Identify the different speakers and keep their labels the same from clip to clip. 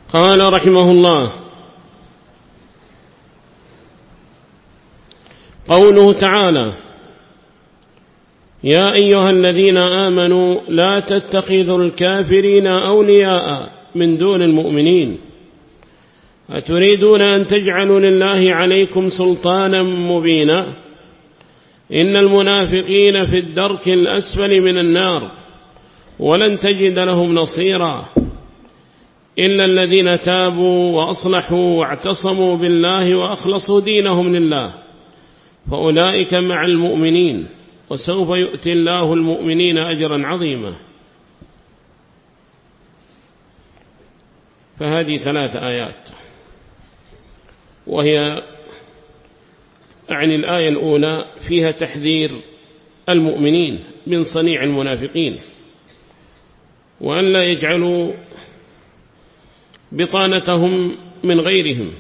Speaker 1: قال رحمه الله: قوله تعالى: يا أيها الذين آمنوا لا تتخذوا الكافرين أولياء من دون المؤمنين أتريدون أن تجعلوا لله عليكم سلطانا مبينا إن المنافقين في الدرك الأسفل من النار ولن تجد لهم نصيرا إلا الذين تابوا وأصلحوا واعتصموا بالله وأخلصوا دينهم لله فأولئك مع المؤمنين وسوف يؤتي الله المؤمنين أجرا عظيما. فهذه 3 آيات، وهي عن الآية الأولى فيها تحذير المؤمنين من صنيع المنافقين وأن لا يجعلوا بطانتهم من غيرهم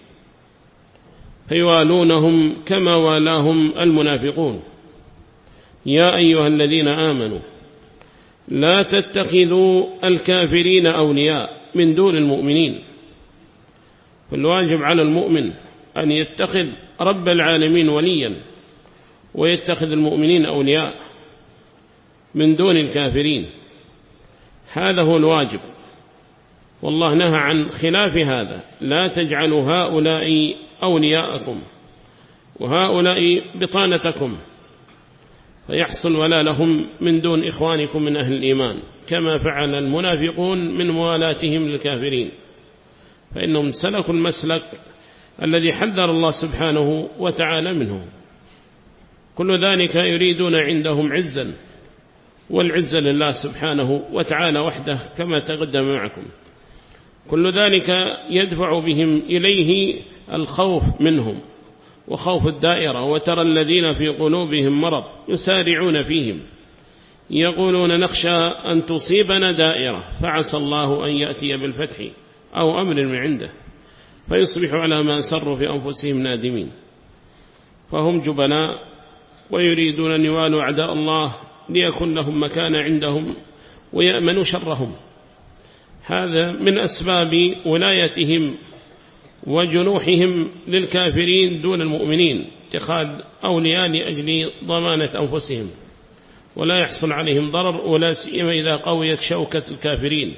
Speaker 1: فيوالونهم كما والاهم المنافقون. يا أيها الذين آمنوا لا تتخذوا الكافرين أولياء من دون المؤمنين. فالواجب على المؤمن أن يتخذ رب العالمين وليا ويتخذ المؤمنين أولياء من دون الكافرين، هذا هو الواجب. والله نهى عن خلاف هذا: لا تجعلوا هؤلاء أولياءكم وهؤلاء بطانتكم فيحصل ولا لهم من دون إخوانكم من أهل الإيمان كما فعل المنافقون من موالاتهم للكافرين، فإنهم سلكوا المسلك الذي حذر الله سبحانه وتعالى منه. كل ذلك يريدون عندهم عزا، والعزة لله سبحانه وتعالى وحده كما تقدم معكم. كل ذلك يدفع بهم إليه الخوف منهم وخوف الدائرة. وترى الذين في قلوبهم مرض يسارعون فيهم يقولون نخشى أن تصيبنا دائرة فعسى الله أن يأتي بالفتح أو أمر من عنده فيصبحوا على ما أسروا في أنفسهم نادمين. فهم جبناء ويريدون أن يوالوا أعداء الله ليكن لهم مكان عندهم ويأمنوا شرهم. هذا من أسباب ولايتهم وجنوحهم للكافرين دون المؤمنين، اتخاذ أولياء لأجل ضمانة أنفسهم ولا يحصل عليهم ضرر، ولا سيما إذا قويت شوكة الكافرين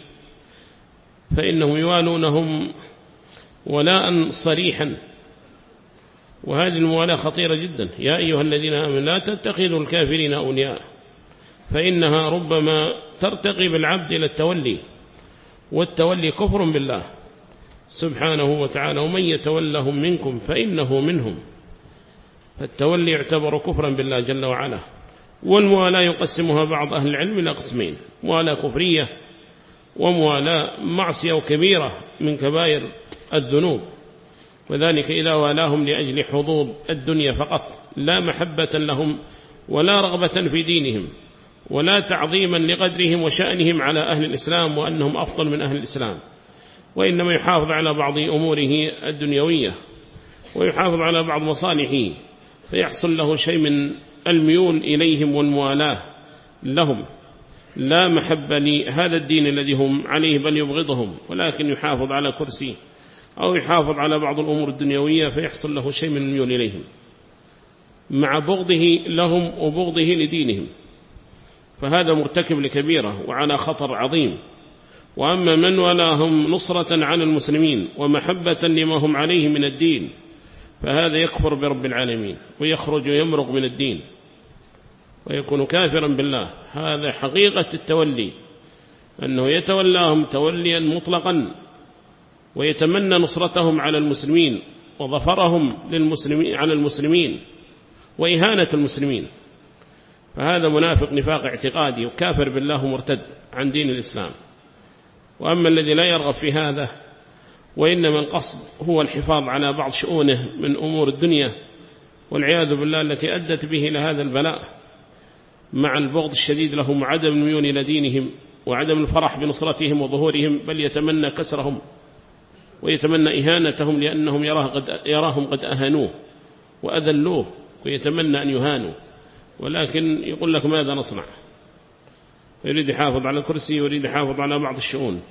Speaker 1: فإنهم يوالونهم ولاء صريحا. وهذه الموالاة خطيرة جدا. يا أيها الذين آمنوا لا تتخذوا الكافرين أولياء، فإنها ربما ترتقي بالعبد إلى التولي، والتولي كفر بالله سبحانه وتعالى: ومن يتولهم منكم فإنه منهم. فالتولي يعتبر كفرا بالله جل وعلا. والموالاة يقسمها بعض أهل العلم إلى قسمين: موالاة كفرية وموالاة معصية وكبيرة من كبائر الذنوب، وذلك إذا والاهم لأجل حظوظ الدنيا فقط، لا محبة لهم ولا رغبة في دينهم ولا تعظيما لقدرهم وشأنهم على أهل الإسلام وأنهم أفضل من أهل الإسلام، وإنما يحافظ على بعض أموره الدنيوية ويحافظ على بعض مصالحه، فيحصل له شيء من الميول إليهم والموالاة لهم، لا محبة لهذا الدين الذي هم عليه بل يبغضهم، ولكن يحافظ على كرسي أو يحافظ على بعض الأمور الدنيوية فيحصل له شيء من الميول إليهم مع بغضه لهم وبغضه لدينهم. فهذا مرتكب لكبيرة وعلى خطر عظيم. وأما من ولاهم نصرة على المسلمين ومحبة لما هم عليه من الدين فهذا يكفر برب العالمين ويخرج ويمرق من الدين ويكون كافرا بالله. هذا حقيقة التولي، أنه يتولاهم توليا مطلقا ويتمنى نصرتهم على المسلمين وظفرهم للمسلمين على المسلمين وإهانة المسلمين. فهذا منافق نفاق اعتقادي وكافر بالله مرتد عن دين الإسلام. وأما الذي لا يرغب في هذا وإنما القصد هو الحفاظ على بعض شؤونه من أمور الدنيا والعياذ بالله التي أدت به إلى هذا البلاء، مع البغض الشديد لهم وعدم الميول إلى دينهم وعدم الفرح بنصرتهم وظهورهم، بل يتمنى كسرهم ويتمنى إهانتهم لأنهم يراهم قد أهانوه وأذلوه ويتمنى أن يهانوا، ولكن يقول لك ماذا نصنع؟ يريد يحافظ على الكرسي ويريد يحافظ على بعض الشؤون،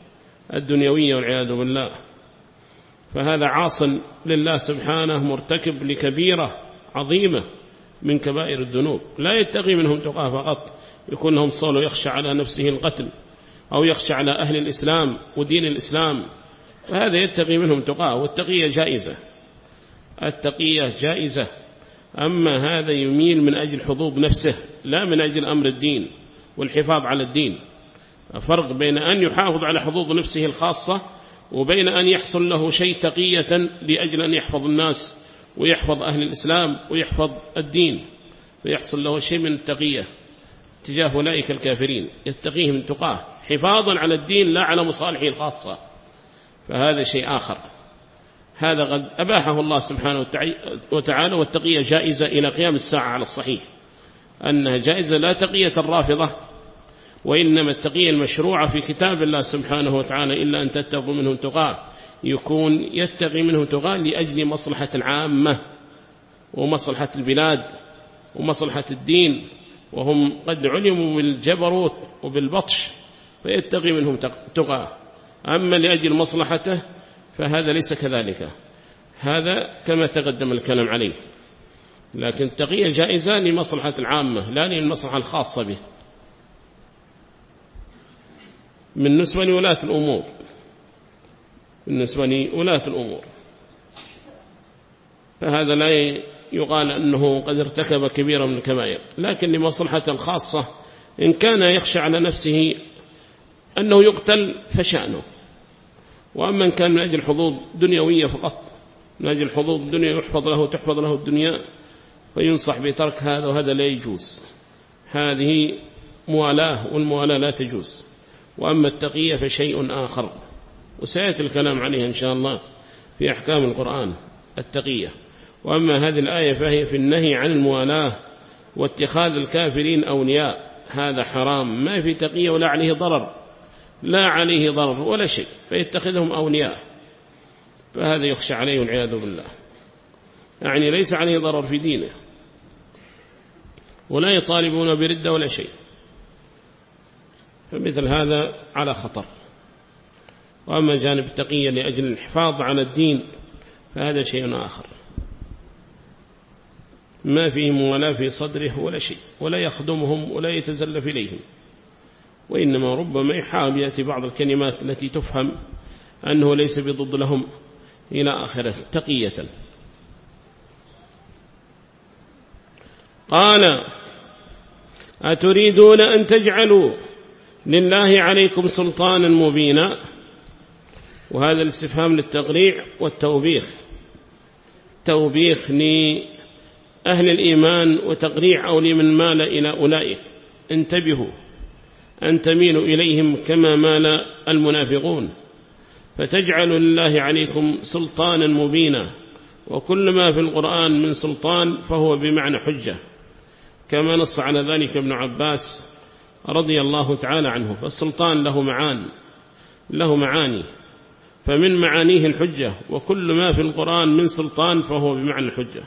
Speaker 1: الدنيوية والعياذ بالله. فهذا عاص لله سبحانه مرتكب لكبيرة عظيمة من كبائر الذنوب، لا يتقي منهم تقاه فقط يكون لهم صول يخشى على نفسه القتل أو يخشى على أهل الإسلام ودين الإسلام، فهذا يتقي منهم تقاه، والتقية جائزة، التقية جائزة. أما هذا يميل من أجل حظوظ نفسه لا من أجل أمر الدين والحفاظ على الدين. فرق بين أن يحافظ على حظوظ نفسه الخاصة وبين أن يحصل له شيء تقية لأجل أن يحفظ الناس ويحفظ أهل الإسلام ويحفظ الدين، فيحصل له شيء من التقية تجاه أولئك الكافرين، يتقيهم تقاه حفاظا على الدين لا على مصالحه الخاصة، فهذا شيء آخر. هذا قد أباحه الله سبحانه وتعالى، والتقية جائزة إلى قيام الساعة على الصحيح أنها جائزة، لا تقية الرافضة، وإنما التقية المشروعة في كتاب الله سبحانه وتعالى إلا أن تتقوا منهم تقاه، يكون يتقي منهم تقاه لأجل مصلحة العامة ومصلحة البلاد ومصلحة الدين، وهم قد علموا بالجبروت وبالبطش فيتقي منهم تقاه. أما لأجل مصلحته فهذا ليس كذلك، هذا كما تقدم الكلام عليه. لكن التقية جائزة لمصلحة العامة لا للمصلحة الخاصة به. بالنسبة لولاة الأمور، بالنسبة لولاة الأمور فهذا لا يقال أنه قد ارتكب كبيرا من الكبائر، لكن لمصلحة الخاصة إن كان يخشى على نفسه أنه يقتل فشأنه. وأما إن كان من أجل حظوظ دنيوية فقط، من أجل حظوظ الدنيا تحفظ له الدنيا، فينصح بترك هذا، وهذا لا يجوز، هذه موالاة والموالاة لا تجوز. وأما التقية فشيء آخر، وسيأتي الكلام عليه إن شاء الله في أحكام القرآن التقية. وأما هذه الآية فهي في النهي عن الموالاة واتخاذ الكافرين أولياء، هذا حرام، ما في تقية ولا عليه ضرر، لا عليه ضرر ولا شيء، فيتخذهم أولياء، فهذا يخشى عليه والعياذ بالله، يعني ليس عليه ضرر في دينه ولا يطالبون بردة ولا شيء، فمثل هذا على خطر. وأما جانب التقية لأجل الحفاظ على الدين فهذا شيء آخر، ما فيه موالاة في صدره ولا شيء، ولا يخدمهم ولا يتزلف إليهم، وإنما ربما يحاول يأتي بعض الكلمات التي تفهم أنه ليس بضد لهم إلى آخره تقية. قال أتريدون أن تجعلوا لله عليكم سلطانا مبينا، وهذا الاستفهام للتقريع والتوبيخ، توبيخ لأهل الإيمان وتقريع أو لمن مال إلى أولئك، انتبهوا أن تميلوا إليهم كما مال المنافقون، فتجعلوا لله عليكم سلطانا مبينا، وكل ما في القرآن من سلطان فهو بمعنى حجة، كما نص على ذلك ابن عباس رضي الله تعالى عنه. فالسلطان له معاني، فمن معانيه الحجة، وكل ما في القرآن من سلطان فهو بمعنى الحجة.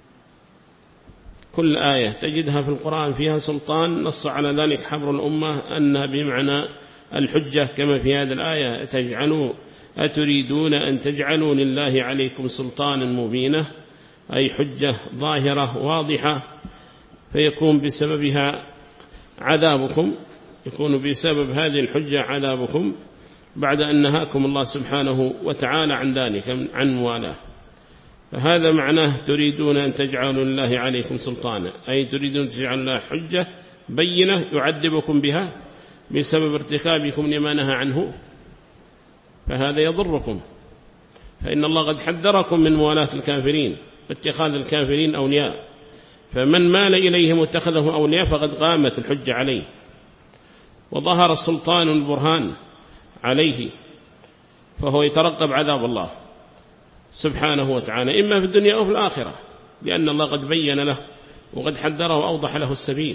Speaker 1: كل آية تجدها في القرآن فيها سلطان نص على ذلك حبر الأمة أنها بمعنى الحجة، كما في هذه الآية أتريدون أن تجعلوا لله عليكم سلطانا مبينة، أي حجة ظاهرة واضحة، فيكون بسببها عذابكم، يكون بسبب هذه الحجة عذابكم بعد أن نهاكم الله سبحانه وتعالى عن ذلك، عن موالاه. فهذا معناه تريدون أن تجعلوا لله عليكم سلطانا، أي تريدون أن تجعلوا الله حجة بينة يعذبكم بها بسبب ارتكابكم لما نهى عنه، فهذا يضركم، فإن الله قد حذركم من موالاة الكافرين واتخاذ الكافرين أولياء، فمن مال إليهم واتخذه أولياء فقد قامت الحجة عليه، وظهر السلطان البرهان عليه، فهو يترقب عذاب الله سبحانه وتعالى إما في الدنيا أو في الآخرة، لأن الله قد بين له وقد حذره وأوضح له السبيل.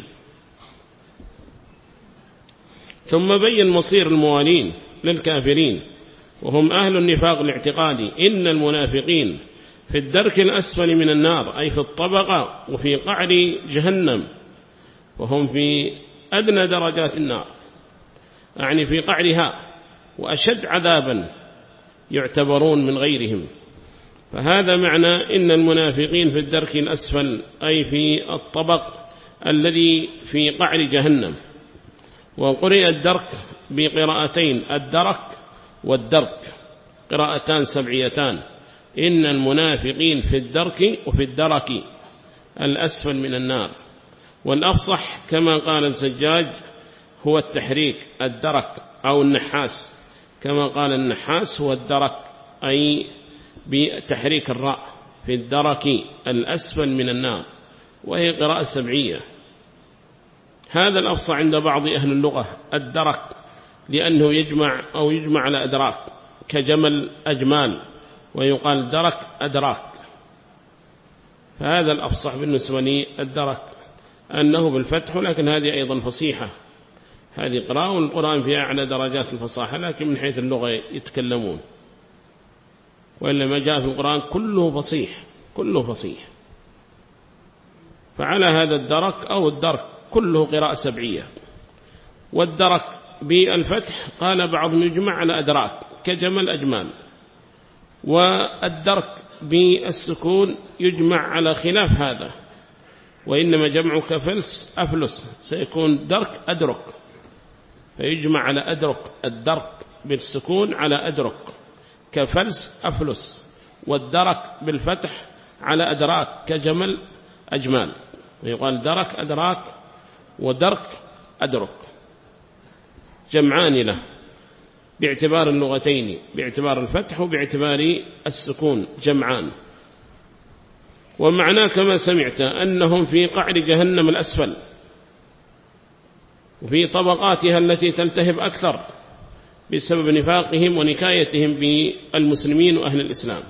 Speaker 1: ثم بين مصير الموالين للكافرين وهم أهل النفاق الاعتقادي، إن المنافقين في الدرك الأسفل من النار، أي في الطبقة وفي قعر جهنم، وهم في أدنى درجات النار، يعني في قعرها وأشد عذابا يعتبرون من غيرهم. فهذا معنى إن المنافقين في الدرك الأسفل، أي في الطبق الذي في قعر جهنم. وقرئ الدرك بقراءتين، الدرك والدرك، قراءتان سبعيتان، إن المنافقين في الدرك وفي الدرك الأسفل من النار. والأفصح كما قال الزجاج هو التحريك، الدرك أو النحاس، كما قال النحاس هو الدرك، أي بتحريك الراء، في الدرك الأسفل من النار، وهي قراءة سبعية. هذا الأفصح عند بعض أهل اللغة الدرك، لأنه يجمع على أدراك كجمل أجمال، ويقال درك أدراك. فهذا الأفصح بالنسبة لي الدرك أنه بالفتح، لكن هذه أيضا فصيحة، هذه قراءة، والقرآن في أعلى درجات الفصاحة، لكن من حيث اللغة يتكلمون، وإلا ما جاء في القرآن كله فصيح، كله فصيح. فعلى هذا الدرك أو الدرك كله قراءة سبعية. والدرك بالفتح قال بعضهم يجمع على أدراك كجمل أجمال، والدرك بالسكون يجمع على خلاف هذا، وإنما جمع كفلس أفلس، سيكون درك أدرك، فيجمع على أدرك، الدرك بالسكون على أدرك كفلس أفلس، والدرك بالفتح على أدراك كجمل أجمال، ويقال درك أدراك ودرك أدرك، جمعان له باعتبار اللغتين، باعتبار الفتح وباعتبار السكون، جمعان. ومعناه كما سمعت أنهم في قعر جهنم الأسفل، وفي طبقاتها التي تلتهب أكثر بسبب نفاقهم ونكايتهم بالمسلمين وأهل الإسلام.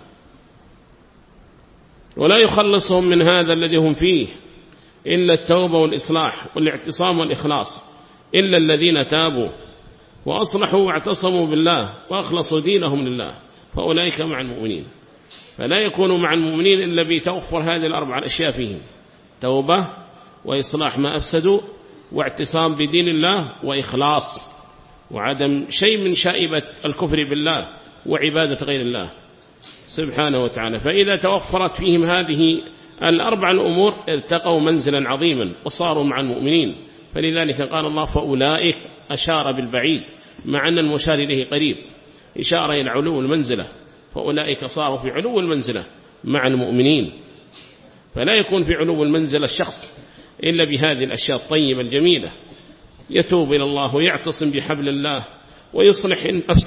Speaker 1: ولا يخلصهم من هذا الذي هم فيه إلا التوبة والإصلاح والاعتصام والإخلاص، إلا الذين تابوا وأصلحوا واعتصموا بالله وأخلصوا دينهم لله، فأولئك مع المؤمنين. فلا يكونوا مع المؤمنين إلا بتوفر هذه الأربع الأشياء فيهم: توبة وإصلاح ما أفسدوا واعتصام بدين الله وإخلاص، وعدم شيء من شائبة الكفر بالله وعبادة غير الله سبحانه وتعالى. فإذا توفرت فيهم هذه الأربع الأمور ارتقوا منزلا عظيما وصاروا مع المؤمنين. فلذلك قال الله فأولئك، أشار بالبعيد مع أن المشار إليه قريب، إشارة إلى علو المنزلة، فأولئك صاروا في علو المنزلة مع المؤمنين. فلا يكون في علو المنزلة الشخص إلا بهذه الأشياء الطيبة الجميلة، يتوب إلى الله ويعتصم بحبل الله ويصلح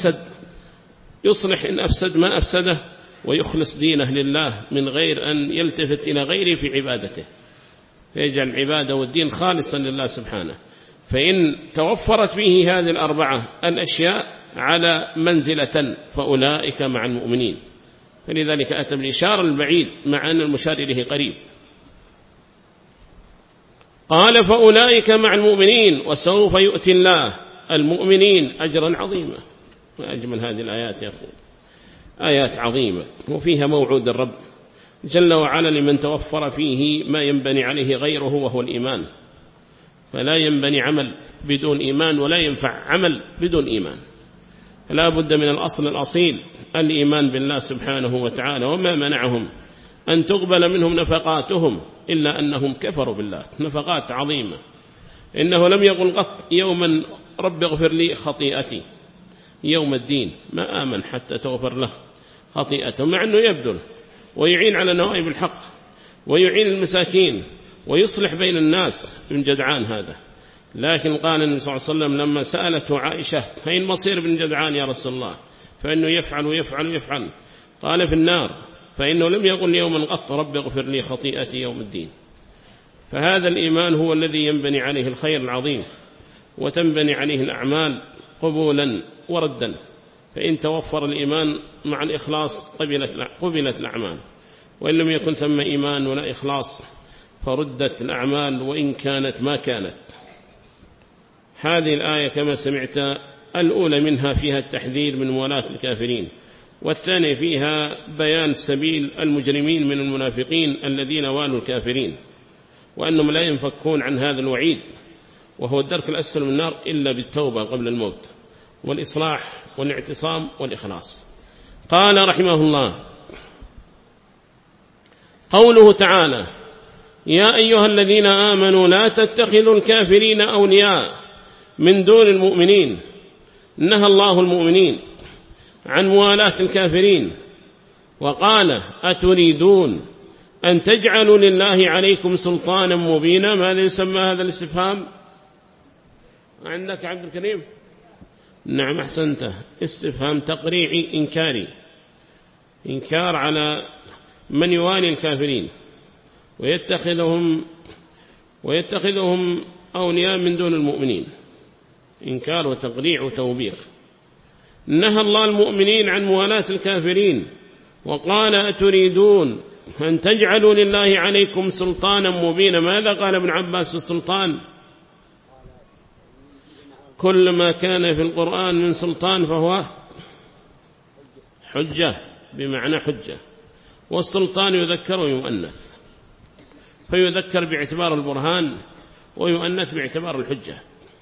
Speaker 1: إن أفسد ما أفسده، ويخلص دينه لله من غير أن يلتفت إلى غيره في عبادته، فيجعل العبادة والدين خالصا لله سبحانه. فإن توفرت فيه هذه الأربعة الأشياء على منزلة فأولئك مع المؤمنين. فلذلك أتى بالإشارة البعيد مع أن المشار إليه قريب. قال فأولئك مع المؤمنين وسوف يؤتي الله المؤمنين أجرا عظيما. وأجمل هذه الآيات يا أخي، آيات عظيمة، وفيها موعود الرب جل وعلا لمن توفر فيه ما ينبني عليه غيره وهو الإيمان. فلا ينبني عمل بدون إيمان، ولا ينفع عمل بدون إيمان. فلا بد من الأصل الأصيل الإيمان بالله سبحانه وتعالى. وما منعهم أن تقبل منهم نفقاتهم إلا أنهم كفروا بالله. نفقات عظيمة، إنه لم يقل قط يوما رب اغفر لي خطيئتي يوم الدين، ما آمن حتى تغفر له خطيئته، مع أنه يبذل ويعين على نوائب الحق ويعين المساكين ويصلح بين الناس بن جدعان هذا. لكن قال النبي صلى الله عليه وسلم لما سألته عائشة هين مصير بن جدعان يا رسول الله، فإنه يفعل ويفعل ويفعل، قال في النار، فإنه لم يقل يوما قط رب اغفر لي خطيئتي يوم الدين. فهذا الإيمان هو الذي ينبني عليه الخير العظيم، وتنبني عليه الأعمال قبولا وردا. فإن توفر الإيمان مع الإخلاص قبلت الأعمال، وإن لم يكن ثم إيمان ولا إخلاص فردت الأعمال وإن كانت ما كانت. هذه الآية كما سمعت الأولى منها فيها التحذير من موالاة الكافرين، والثانية فيها بيان سبيل المجرمين من المنافقين الذين والوا الكافرين، وأنهم لا ينفكون عن هذا الوعيد وهو الدرك الأسفل من النار إلا بالتوبة قبل الموت، والإصلاح والاعتصام والإخلاص. قال رحمه الله: قوله تعالى: يا أيها الذين آمنوا لا تتخذوا الكافرين أولياء من دون المؤمنين. نهى الله المؤمنين عن موالاة الكافرين، وقال: أتريدون أن تجعلوا لله عليكم سلطانا مبينا. ماذا يسمى هذا الاستفهام عندك عبد الكريم؟ نعم أحسنت، استفهام تقريعي إنكاري، إنكار على من يوالي الكافرين ويتخذهم أولياء من دون المؤمنين، إنكار وتقريع وتوبيخ. نهى الله المؤمنين عن موالاة الكافرين، وقال: أتريدون أن تجعلوا لله عليكم سلطانا مبينا. ماذا قال ابن عباس السلطان؟ كل ما كان في القرآن من سلطان فهو حجة، بمعنى حجة. والسلطان يذكر ويؤنث، فيذكر باعتبار البرهان ويؤنث باعتبار الحجة.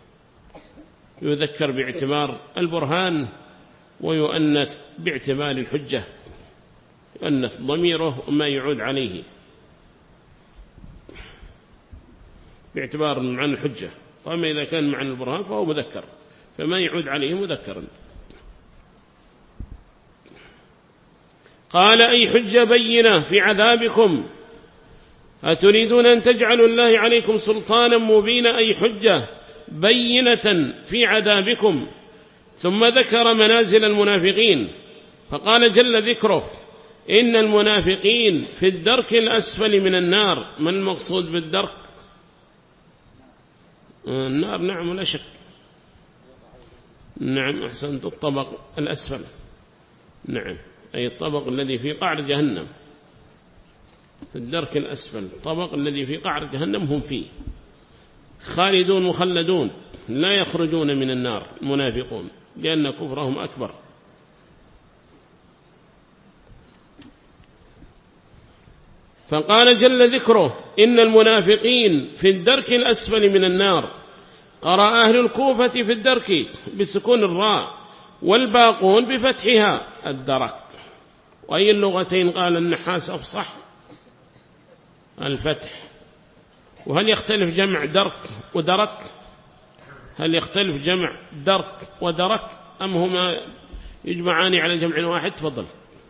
Speaker 1: يذكر باعتبار البرهان ويؤنث باعتبار الحجة، يؤنث ضميره وما يعود عليه باعتبار معنى الحجة، وأما إذا كان معنى البرهان فهو مذكر، فما يعود عليه مذكرا. قال: أي حجة بينة في عذابكم. أتريدون أن تجعلوا الله عليكم سلطانا مبينا، أي حجة بينة في عذابكم. ثم ذكر منازل المنافقين فقال جل ذكره: إن المنافقين في الدرك الأسفل من النار. ما المقصود بالدرك؟ النار، نعم ولا شك. نعم أحسنت، الطبق الأسفل، نعم، أي الطبق الذي في قعر جهنم. في الدرك الأسفل، الطبق الذي في قعر جهنم هم فيه خالدون مخلدون، لا يخرجون من النار المنافقون، لأن كفرهم أكبر. فقال جل ذكره: إن المنافقين في الدرك الأسفل من النار. قرأ أهل الكوفة في الدرك بسكون الراء، والباقون بفتحها الدرك. وأي اللغتين قال النحاس أفصح؟ الفتح. وهل يختلف جمع درك ودرك؟ هل يختلف جمع درك ودرك أم هما يجمعان على جمع واحد؟ تفضل.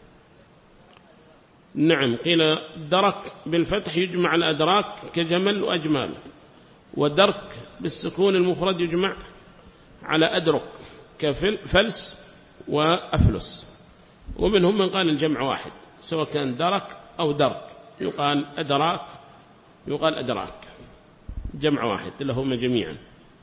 Speaker 1: نعم، قيل درك بالفتح يجمع الأدراك كجمل وأجمال، ودرك بالسكون المفرد يجمع على أدرك كفلس وأفلس. ومنهم من قال الجمع واحد، سواء كان درك أو درك، يقال أدراك يقال أدراك، جمع واحد لهما جميعا.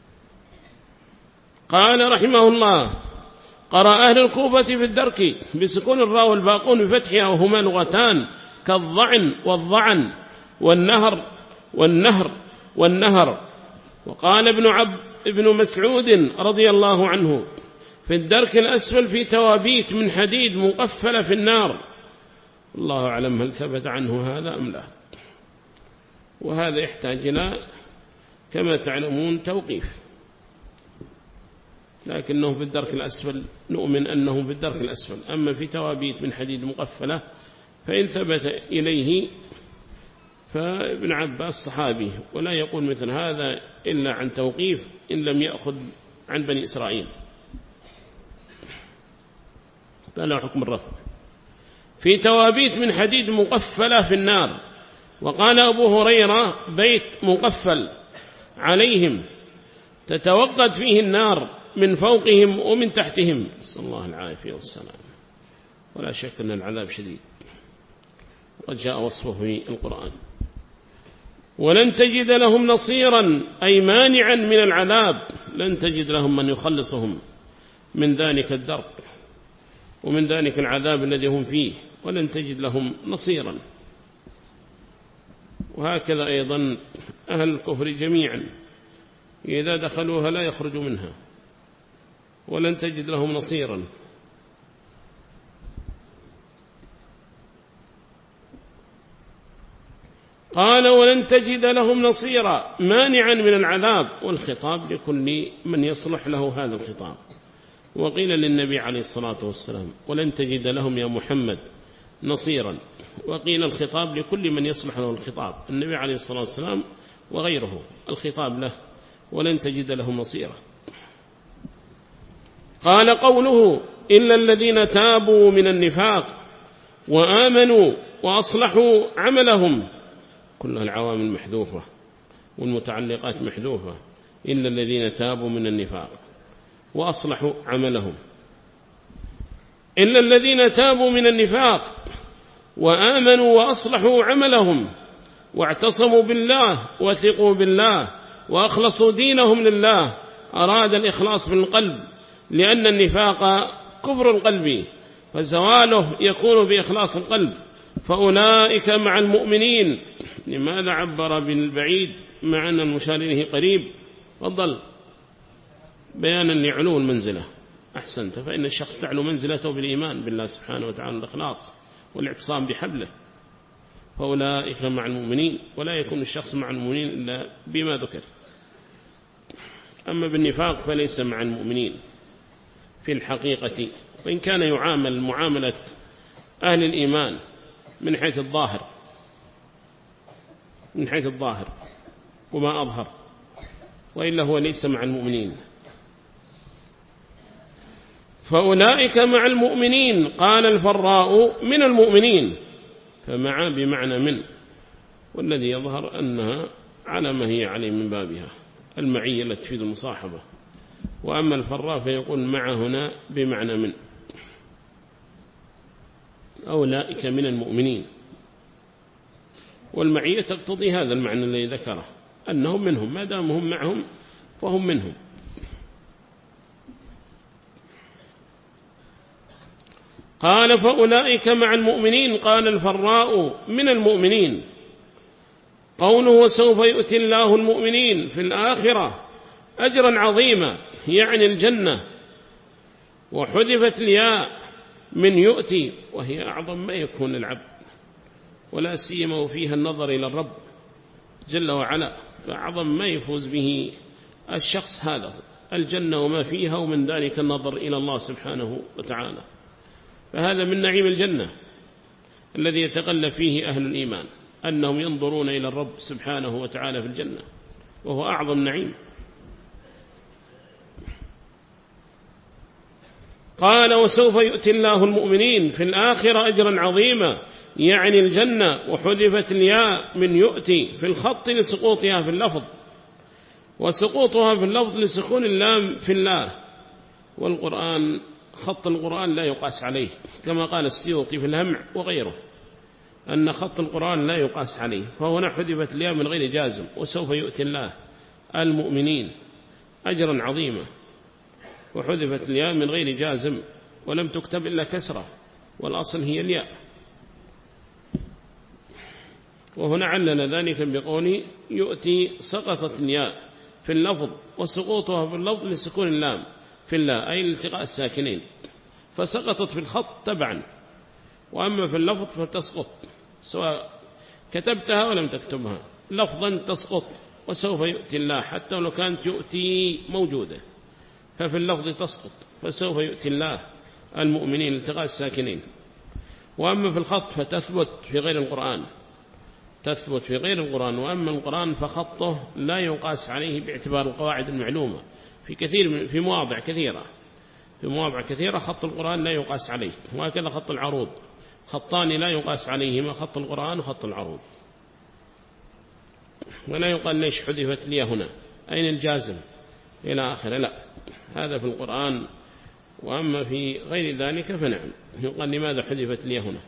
Speaker 1: قال رحمه الله: قرأ أهل الكوفة في الدرك بسكون الراء والباقون بفتحها، وهما لغتان كالضعن والضعن والنهر والنهر والنهر. وقال ابن مسعود رضي الله عنه: في الدرك الأسفل في توابيت من حديد مقفلة في النار. الله أعلم هل ثبت عنه هذا أم لا، وهذا يحتاج إلى كما تعلمون توقيف، لكنه في الدرك الأسفل نؤمن أنه في الدرك الأسفل. أما في توابيت من حديد مقفلة فإن ثبت إليه فابن عباس صحابي، ولا يقول مثل هذا إلا عن توقيف إن لم يأخذ عن بني إسرائيل، فلا حكم الرفع. في توابيت من حديد مقفلة في النار. وقال أبو هريرة: بيت مقفل عليهم تتوقد فيه النار من فوقهم ومن تحتهم، نسأل الله العافية والسلام. ولا شك أن العذاب شديد، وقد جاء وصفه في القرآن. ولن تجد لهم نصيرا، أي مانعا من العذاب، لن تجد لهم من يخلصهم من ذلك الدرك ومن ذلك العذاب الذي هم فيه، ولن تجد لهم نصيرا. وهكذا أيضا أهل الكفر جميعا إذا دخلوها لا يخرجوا منها، ولن تجد لهم نصيرا. قال: ولن تجد لهم نصيرا، مانعا من العذاب، والخطاب لكل من يصلح له هذا الخطاب. وقيل للنبي عليه الصلاة والسلام ولن تجد لهم يا محمد نصيرا، وقيل الخطاب لكل من يصلح له الخطاب، النبي عليه الصلاة والسلام وغيره الخطاب له، ولن تجد لهم نصيرا. قال قوله إلا الذين تابوا من النفاق وآمنوا وأصلحوا عملهم، كلها العوامل محذوفة والمتعلقات محذوفة، إلا الذين تابوا من النفاق وأصلحوا عملهم، إلا الذين تابوا من النفاق وآمنوا وأصلحوا عملهم واعتصموا بالله وثقوا بالله وأخلصوا دينهم لله، أراد الإخلاص بالقلب، لأن النفاق كفر القلب فزواله يكون بإخلاص القلب، فأولئك مع المؤمنين. لماذا عبر بالبعيد مع أن المشار إليه قريب؟ فضل بيانا لعلو المنزلة. أحسنت، فإن الشخص تعلو منزلته بالإيمان بالله سبحانه وتعالى، الإخلاص والاعتصام بحبله، فأولئك مع المؤمنين، ولا يكون الشخص مع المؤمنين إلا بما ذكر. أما بالنفاق فليس مع المؤمنين في الحقيقة، وإن كان يعامل معاملة أهل الإيمان من حيث الظاهر، من حيث الظاهر وما أظهر، وإلا هو ليس مع المؤمنين. فأولئك مع المؤمنين، قال الفراء من المؤمنين، فمع بمعنى من، والذي يظهر أنها على ما هي عليه من بابها المعية التي تفيد المصاحبة، وأما الفراء فيقول مع هنا بمعنى من. أولئك من المؤمنين، والمعية تقتضي هذا المعنى الذي ذكره، أنهم منهم، ما دام هم معهم فهم منهم. قال فأولئك مع المؤمنين، قال الفراء من المؤمنين. قوله وسوف يؤتي الله المؤمنين في الآخرة أجرا عظيما، يعني الجنة، وحذفت الياء من يؤتي، وهي أعظم ما يكون العبد، ولا سيما وفيها النظر إلى الرب جل وعلا، فأعظم ما يفوز به الشخص هذا الجنة وما فيها، ومن ذلك النظر إلى الله سبحانه وتعالى، فهذا من نعيم الجنة الذي يتقلب فيه أهل الإيمان، أنهم ينظرون إلى الرب سبحانه وتعالى في الجنة، وهو أعظم نعيم. قال وسوف يؤتي الله المؤمنين في الآخرة أجرا عظيما، يعني الجنة، وحذفت الياء من يؤتي في الخط لسقوطها في اللفظ، وسقوطها في اللفظ لسكون اللام في الله، والقرآن خط القرآن لا يقاس عليه، كما قال السيوطي في الهمع وغيره أن خط القرآن لا يقاس عليه، فهنا حذفت الياء من غير جازم، وسوف يؤتي الله المؤمنين أجرا عظيما، وحذفت الياء من غير جازم، ولم تكتب إلا كسرة، والأصل هي الياء. وهنا علل ذلك بقول يؤتي سقطت الياء في اللفظ، وسقوطها في اللفظ لسكون اللام في الله، أي الالتقاء الساكنين، فسقطت في الخط تبعا، وأما في اللفظ فتسقط، سواء كتبتها ولم تكتبها لفظا تسقط. وسوف يؤتي الله، حتى لو كانت يؤتي موجودة ففي اللفظ تسقط، فسوف يؤتي الله المؤمنين التقاء الساكنين. وأما في الخط فتثبت في غير القرآن، تثبت في غير القرآن، وأما القرآن فخطه لا يقاس عليه باعتبار القواعد المعلومة في مواضع كثيرة خط القرآن لا يقاس عليه، وهكذا خط العروض، خطان لا يقاس عليهما، خط القرآن وخط العروض. ولا يقال ليش حذفت لي هنا، أين الجازم إلى آخره، لا، هذا في القرآن. وأما في غير ذلك فنعم يقال لماذا حذفت لي هنا.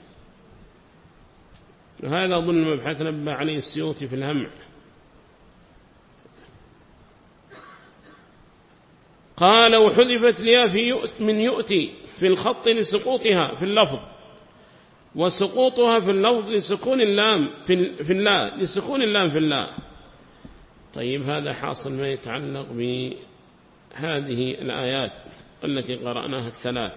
Speaker 1: وهذا ضمن المبحث نبه عليه السيوطي في الهمع. قال وحذفت لي من يؤتي في الخط لسقوطها في اللفظ، وسقوطها في اللفظ لسكون اللام في الله، لسكون اللام في الله. طيب هذا حاصل ما يتعلق بهذه الآيات التي قرأناها الثلاث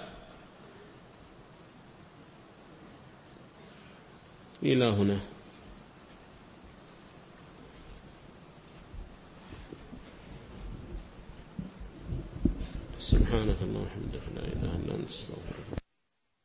Speaker 1: إلى هنا. سبحانك اللهم وبحمدك لا إله إلا أنت استغفرك.